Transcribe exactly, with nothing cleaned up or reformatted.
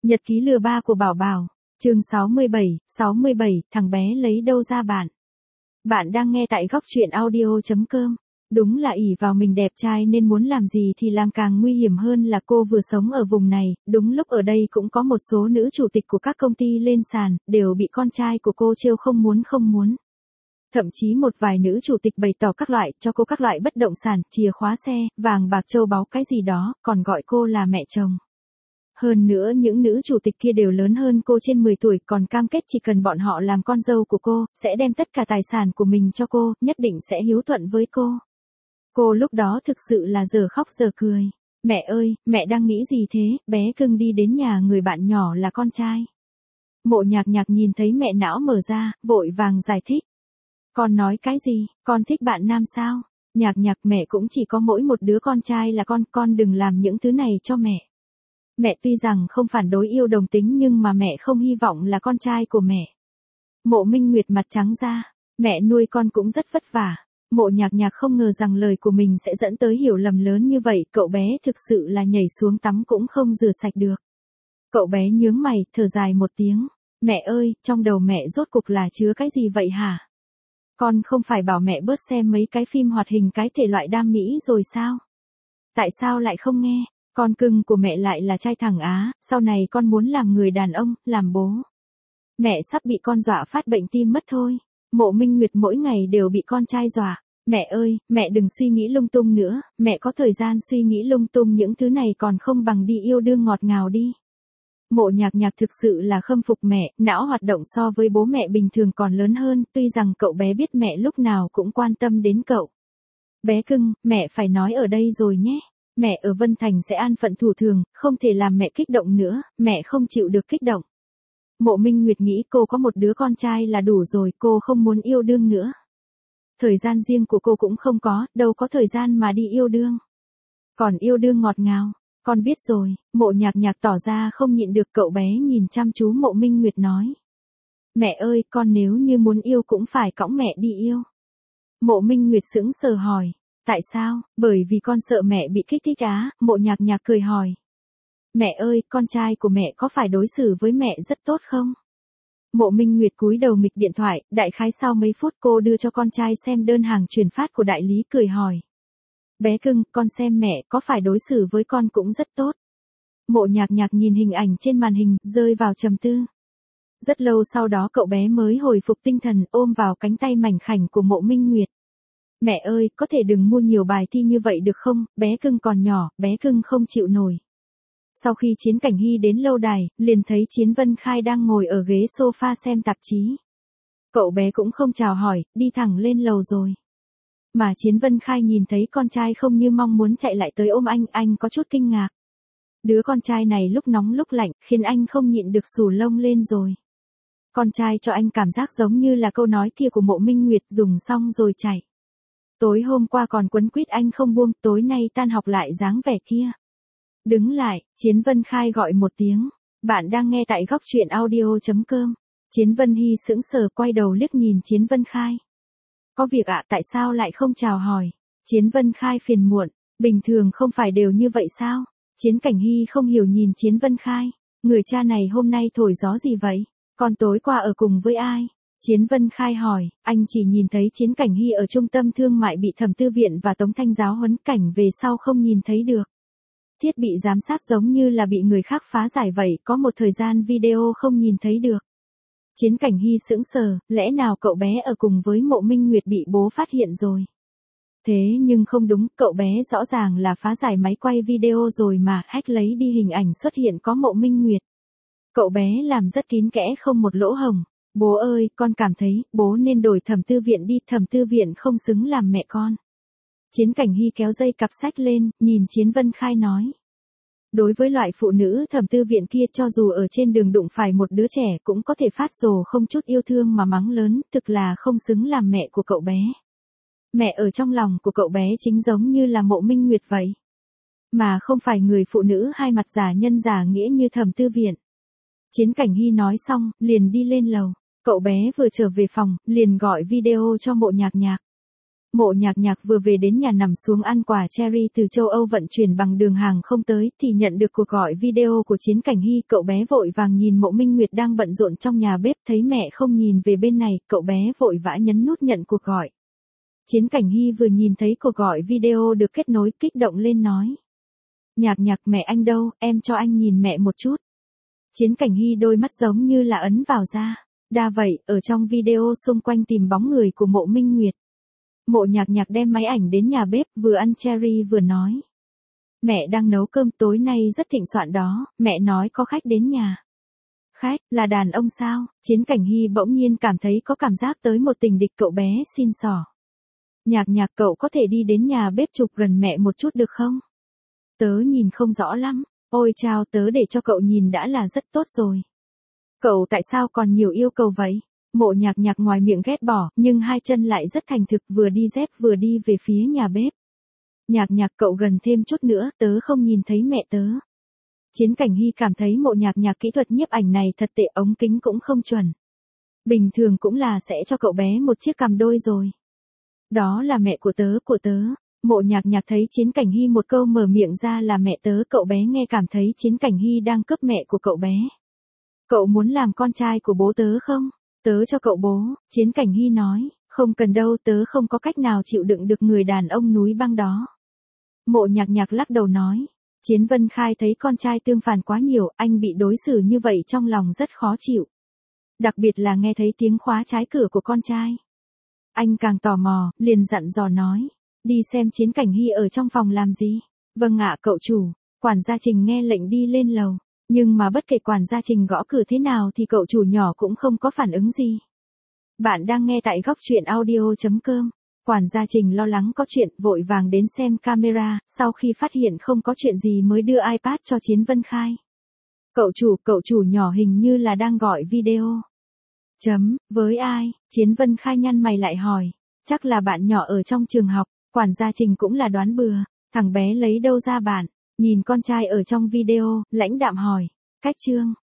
Nhật ký lừa ba của Bảo Bảo, chương sáu mươi bảy, sáu mươi bảy, thằng bé lấy đâu ra bạn. Bạn đang nghe tại góc truyện audio chấm com. Đúng là ỷ vào mình đẹp trai nên muốn làm gì thì làm, càng nguy hiểm hơn là cô vừa sống ở vùng này, đúng lúc ở đây cũng có một số nữ chủ tịch của các công ty lên sàn, đều bị con trai của cô trêu không muốn không muốn. Thậm chí một vài nữ chủ tịch bày tỏ các loại, cho cô các loại bất động sản, chìa khóa xe, vàng bạc châu báu cái gì đó, còn gọi cô là mẹ chồng. Hơn nữa những nữ chủ tịch kia đều lớn hơn cô trên mười tuổi, còn cam kết chỉ cần bọn họ làm con dâu của cô, sẽ đem tất cả tài sản của mình cho cô, nhất định sẽ hiếu thuận với cô. Cô lúc đó thực sự là giờ khóc giờ cười. Mẹ ơi, mẹ đang nghĩ gì thế? Bé cưng đi đến nhà người bạn nhỏ là con trai. Mộ Nhạc Nhạc nhìn thấy mẹ não mở ra, vội vàng giải thích. Con nói cái gì? Con thích bạn nam sao? Nhạc Nhạc, mẹ cũng chỉ có mỗi một đứa con trai là con, con đừng làm những thứ này cho mẹ. Mẹ tuy rằng không phản đối yêu đồng tính nhưng mà mẹ không hy vọng là con trai của mẹ. Mộ Minh Nguyệt mặt trắng ra, mẹ nuôi con cũng rất vất vả. Mộ Nhạc Nhạc không ngờ rằng lời của mình sẽ dẫn tới hiểu lầm lớn như vậy, cậu bé thực sự là nhảy xuống tắm cũng không rửa sạch được. Cậu bé nhướng mày, thở dài một tiếng. Mẹ ơi, trong đầu mẹ rốt cục là chứa cái gì vậy hả? Con không phải bảo mẹ bớt xem mấy cái phim hoạt hình cái thể loại đam mỹ rồi sao? Tại sao lại không nghe? Con cưng của mẹ lại là trai thẳng Á, sau này con muốn làm người đàn ông, làm bố. Mẹ sắp bị con dọa phát bệnh tim mất thôi. Mộ Minh Nguyệt mỗi ngày đều bị con trai dọa. Mẹ ơi, mẹ đừng suy nghĩ lung tung nữa, mẹ có thời gian suy nghĩ lung tung những thứ này còn không bằng đi yêu đương ngọt ngào đi. Mộ Nhạc Nhạc thực sự là khâm phục mẹ, não hoạt động so với bố mẹ bình thường còn lớn hơn, tuy rằng cậu bé biết mẹ lúc nào cũng quan tâm đến cậu. Bé cưng, mẹ phải nói ở đây rồi nhé. Mẹ ở Vân Thành sẽ an phận thủ thường, không thể làm mẹ kích động nữa, mẹ không chịu được kích động. Mộ Minh Nguyệt nghĩ cô có một đứa con trai là đủ rồi, cô không muốn yêu đương nữa. Thời gian riêng của cô cũng không có, đâu có thời gian mà đi yêu đương. Còn yêu đương ngọt ngào, con biết rồi. Mộ Nhạc Nhạc tỏ ra không nhịn được, cậu bé nhìn chăm chú Mộ Minh Nguyệt nói. Mẹ ơi, con nếu như muốn yêu cũng phải cõng mẹ đi yêu. Mộ Minh Nguyệt sững sờ hỏi. Tại sao? Bởi vì con sợ mẹ bị kích thích á. Mộ Nhạc Nhạc cười hỏi. Mẹ ơi, con trai của mẹ có phải đối xử với mẹ rất tốt không? Mộ Minh Nguyệt cúi đầu nghịch điện thoại, đại khái sau mấy phút cô đưa cho con trai xem đơn hàng chuyển phát của đại lý, cười hỏi. Bé cưng, con xem mẹ có phải đối xử với con cũng rất tốt. Mộ Nhạc Nhạc nhìn hình ảnh trên màn hình, rơi vào trầm tư. Rất lâu sau đó cậu bé mới hồi phục tinh thần, ôm vào cánh tay mảnh khảnh của Mộ Minh Nguyệt. Mẹ ơi, có thể đừng mua nhiều bài thi như vậy được không, bé cưng còn nhỏ, bé cưng không chịu nổi. Sau khi Chiến Cảnh Hy đến lâu đài, liền thấy Chiến Vân Khai đang ngồi ở ghế sofa xem tạp chí. Cậu bé cũng không chào hỏi, đi thẳng lên lầu rồi. Mà Chiến Vân Khai nhìn thấy con trai không như mong muốn chạy lại tới ôm anh, anh có chút kinh ngạc. Đứa con trai này lúc nóng lúc lạnh, khiến anh không nhịn được xù lông lên rồi. Con trai cho anh cảm giác giống như là câu nói kia của Mộ Minh Nguyệt, dùng xong rồi chạy. Tối hôm qua còn quấn quýt anh không buông, tối nay tan học lại dáng vẻ kia. Đứng lại, Chiến Vân Khai gọi một tiếng. Bạn đang nghe tại góc truyện audio chấm com. Chiến Vân Hy sững sờ quay đầu liếc nhìn Chiến Vân Khai. Có việc ạ, tại sao lại không chào hỏi? Chiến Vân Khai phiền muộn. Bình thường không phải đều như vậy sao? Chiến Cảnh Hy không hiểu nhìn Chiến Vân Khai. Người cha này hôm nay thổi gió gì vậy? Con tối qua ở cùng với ai? Chiến Vân Khai hỏi, anh chỉ nhìn thấy Chiến Cảnh Hy ở trung tâm thương mại bị Thẩm Tư Viện và Tống Thanh giáo huấn, cảnh về sau không nhìn thấy được. Thiết bị giám sát giống như là bị người khác phá giải vậy, có một thời gian video không nhìn thấy được. Chiến Cảnh Hy sững sờ, lẽ nào cậu bé ở cùng với Mộ Minh Nguyệt bị bố phát hiện rồi? Thế nhưng không đúng, cậu bé rõ ràng là phá giải máy quay video rồi mà, hack lấy đi hình ảnh xuất hiện có Mộ Minh Nguyệt. Cậu bé làm rất kín kẽ không một lỗ hổng. Bố ơi, con cảm thấy, bố nên đổi Thẩm Tư Viện đi, Thẩm Tư Viện không xứng làm mẹ con. Chiến Cảnh Hy kéo dây cặp sách lên, nhìn Chiến Vân Khai nói. Đối với loại phụ nữ Thẩm Tư Viện kia, cho dù ở trên đường đụng phải một đứa trẻ cũng có thể phát rồ không chút yêu thương mà mắng lớn, thực là không xứng làm mẹ của cậu bé. Mẹ ở trong lòng của cậu bé chính giống như là Mộ Minh Nguyệt vậy. Mà không phải người phụ nữ hai mặt giả nhân giả nghĩa như Thẩm Tư Viện. Chiến Cảnh Hy nói xong, liền đi lên lầu. Cậu bé vừa trở về phòng, liền gọi video cho Mộ Nhạc Nhạc. Mộ Nhạc Nhạc vừa về đến nhà nằm xuống ăn quả cherry từ châu Âu vận chuyển bằng đường hàng không tới thì nhận được cuộc gọi video của Chiến Cảnh Hy. Cậu bé vội vàng nhìn Mộ Minh Nguyệt đang bận rộn trong nhà bếp, thấy mẹ không nhìn về bên này, cậu bé vội vã nhấn nút nhận cuộc gọi. Chiến Cảnh Hy vừa nhìn thấy cuộc gọi video được kết nối, kích động lên nói. Nhạc Nhạc, mẹ anh đâu, em cho anh nhìn mẹ một chút. Chiến Cảnh Hy đôi mắt giống như là ấn vào da. Đa vậy, ở trong video xung quanh tìm bóng người của Mộ Minh Nguyệt. Mộ Nhạc Nhạc đem máy ảnh đến nhà bếp, vừa ăn cherry vừa nói. Mẹ đang nấu cơm, tối nay rất thịnh soạn đó, mẹ nói có khách đến nhà. Khách, là đàn ông sao? Chiến Cảnh Hy bỗng nhiên cảm thấy có cảm giác tới một tình địch, cậu bé xin xỏ. Nhạc Nhạc, cậu có thể đi đến nhà bếp chụp gần mẹ một chút được không? Tớ nhìn không rõ lắm. Ôi chao, tớ để cho cậu nhìn đã là rất tốt rồi. Cậu tại sao còn nhiều yêu cầu vậy? Mộ Nhạc Nhạc ngoài miệng ghét bỏ, nhưng hai chân lại rất thành thực, vừa đi dép vừa đi về phía nhà bếp. Nhạc Nhạc, cậu gần thêm chút nữa, tớ không nhìn thấy mẹ tớ. Chiến Cảnh Hy cảm thấy Mộ Nhạc Nhạc kỹ thuật nhiếp ảnh này thật tệ, ống kính cũng không chuẩn. Bình thường cũng là sẽ cho cậu bé một chiếc cằm đôi rồi. Đó là mẹ của tớ, của tớ. Mộ Nhạc Nhạc thấy Chiến Cảnh Hy một câu mở miệng ra là mẹ tớ, cậu bé nghe cảm thấy Chiến Cảnh Hy đang cướp mẹ của cậu bé. Cậu muốn làm con trai của bố tớ không? Tớ cho cậu bố, Chiến Cảnh Hy nói, không cần đâu, tớ không có cách nào chịu đựng được người đàn ông núi băng đó. Mộ Nhạc Nhạc lắc đầu nói, Chiến Vân Khai thấy con trai tương phản quá nhiều, anh bị đối xử như vậy trong lòng rất khó chịu. Đặc biệt là nghe thấy tiếng khóa trái cửa của con trai. Anh càng tò mò, liền dặn dò nói, đi xem Chiến Cảnh Hy ở trong phòng làm gì. Vâng ạ cậu chủ. Quản gia Trình nghe lệnh đi lên lầu. Nhưng mà bất kể quản gia Trình gõ cửa thế nào thì cậu chủ nhỏ cũng không có phản ứng gì. Bạn đang nghe tại góc truyện audio chấm com. Quản gia Trình lo lắng có chuyện, vội vàng đến xem camera, sau khi phát hiện không có chuyện gì mới đưa iPad cho Chiến Vân Khai. Cậu chủ, cậu chủ nhỏ hình như là đang gọi video. Chấm, với ai? Chiến Vân Khai nhăn mày lại hỏi. Chắc là bạn nhỏ ở trong trường học. Quản gia Trình cũng là đoán bừa. Thằng bé lấy đâu ra bạn? Nhìn con trai ở trong video, lãnh đạm hỏi. Cách chương.